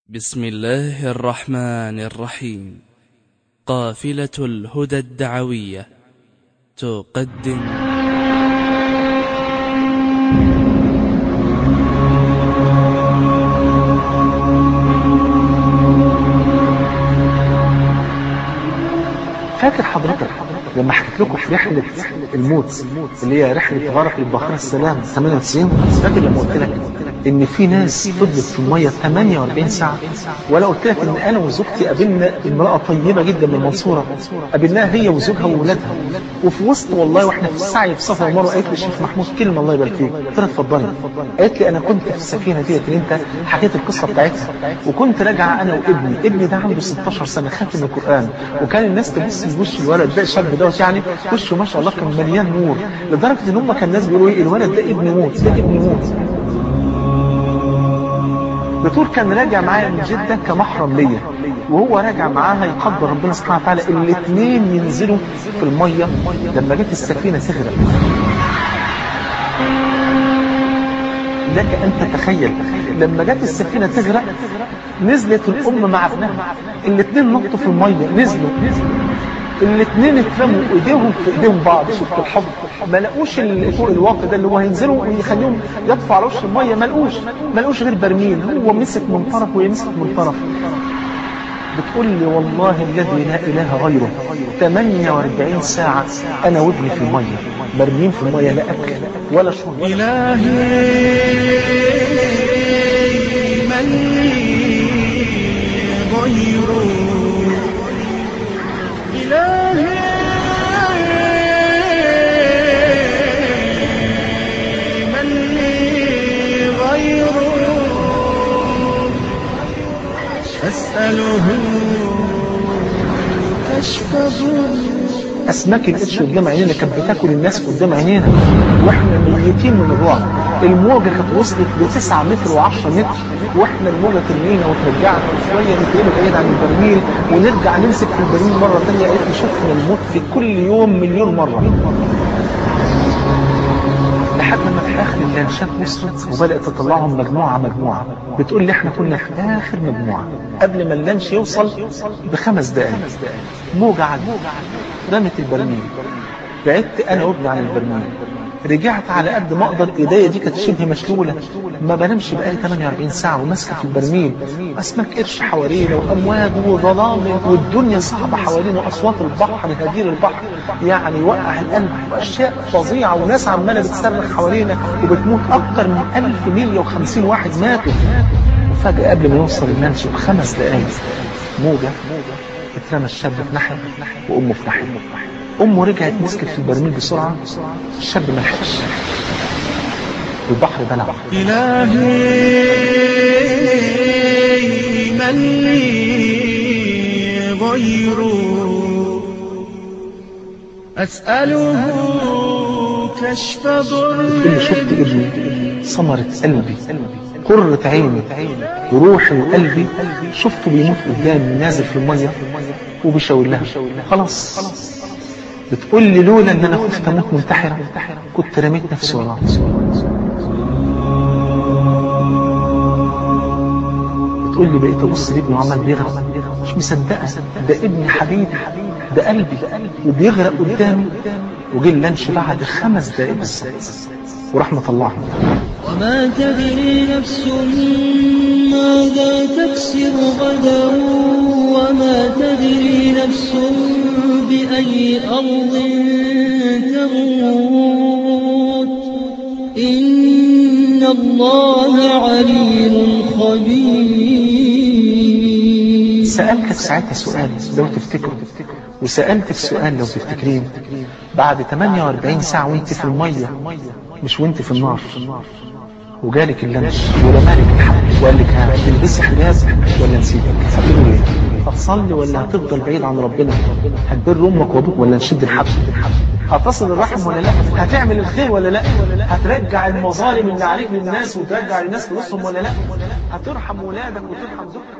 بسم الله الرحمن الرحيم. قافلة الهدى الدعوية تقدم فاكر حضرتك لما حكيت لكم في رحلة الموت اللي هي رحلة غرق البحر السلام 98؟ فاكر لما قلت لك ان في ناس فضلت في المية 48 ساعة؟ ولا قلت لك ان انا وزوجتي قابلنا امرأة طيبة جدا من المنصورة، قابلناها هي وزوجها وولادها، وفي وسط والله واحنا في السعي في صفا ومروة قالت لي الشيخ محمود كلمة الله يبارك فيك، قلت لها اتفضلي. قالت لي انا كنت في السفينة ديت اللي انت حكيت القصة بتاعتها، وكنت راجعة انا وابني ده عنده 16 سنة خاتم القرآن، وكان الناس تبص لوش الولد ده الشاب دوت، يعني وشه ما شاء الله كان مليان نور، لدرجة ان هم كان الناس بيقولوا ايه الولد ده ابن موت، ده ابن موت. بتقول كان راجع معايا من جدة كمحرم ليا، وهو راجع معاها يقدر ربنا سبحانه وتعالى الاثنين ينزلوا في المية لما جت السفينة تغرق. لك أن تتخيل لما جت السفينة تغرق نزلت الأم مع ابنها، الاثنين نطوا في المية، نزلوا الاثنين اترموا ايديهم في ايديهم بعض. شفت الحب؟ ما لقوش فوق الواقع ده اللي هو هينزلوا ويخليهم يطفوا على وش الميه، ما لقوش غير برميل، هو مسك من طرف وهي مسكت من طرف. بتقول لي والله الذي لا اله غيره 48 ساعه انا وابني في الميه مرميين في الميه، لا اكل ولا شرب. الهي من غيره، أسأله كشف أسماك القرش قدام عينينا كانت بتاكل الناس قدام عينينا واحنا ميتين من الرعب. الموجة كانت وصلت ل9 متر و10 متر، واحنا الموجة ترمينا وترجعنا شوية نتقلب بعيد عن البرميل ونرجع نمسك في البرميل مرة ثانية. قالت لي شفنا الموت في كل يوم مليون مرة، لحد ما في اخر اللانشات وصلت وبدات تطلعهم مجموعه. بتقول لي احنا كنا في اخر مجموعه قبل ما اللانش يوصل ب5 دقائق. موجه عدت رمت البرميل، بعدت انا وابني عن البرميل، رجعت على قد ما اقدر. ايديا دي كانت شبه مشلوله، ما بنامش بقالي 48 ساعه وماسكه في البرميل. اسماك قرش حوالينا وامواج وظلام والدنيا صعبه حوالينا، واصوات البحر هدير البحر يعني وقع القلب، واشياء فظيعه، وناس عماله بتصرخ حوالينا وبتموت. اكتر من 1150 واحد ماتوا. وفجاه قبل ما يوصل اللانش ب5 دقائق موجه اترمى الشاب في ناحيه وامه في ناحيه. امه رجعت مسكت في البرميل بسرعه، الشاب ما لحقش، البحر بلعه. إلهي من لي غيره، أسأله كشف ضر. اللي شفت ابني ثمرة قلبي، قرة عيني، روحي وقلبي، شفته بيموت قدامي نازل في الميه وبيشاور لها خلاص. بتقول لي لولا ان انا خفت اموت منتحرة كنت رميت نفسي وراه. بتقول لي بقيت ابص لابني وعمال بيغرق، مش مصدقه، ده ابني حبيبي، ده قلبي وبيغرق قدامي. وجه اللانش بعد 5 دقائق بالظبط ورحمة الله. وما تدري نفس ماذا تكسب غدا، وما تدري نفس بأي أرض تموت، إن الله عليم خبير. سألتك ساعتها سؤال لو تفتكروا، وسألتك سؤال لو تفتكرين، بعد 48 ساعة وانت في المية مش وانت في النار، وجالك اللانش ورمالك الحبل وقال لك ها تلبسي حجاب ولا نسيبك؟ هتقولوا ايه؟ هتصلي ولا هتفضل بعيد عن ربنا؟ هتبر امك وابوك ولا نشد الحبل؟ هتصل الرحم ولا لا؟ هتعمل الخير ولا لا؟ هترجع المظالم اللي عليك للناس وترجع الناس فلوسهم ولا لا؟ هترحم ولادك وترحم زوجتك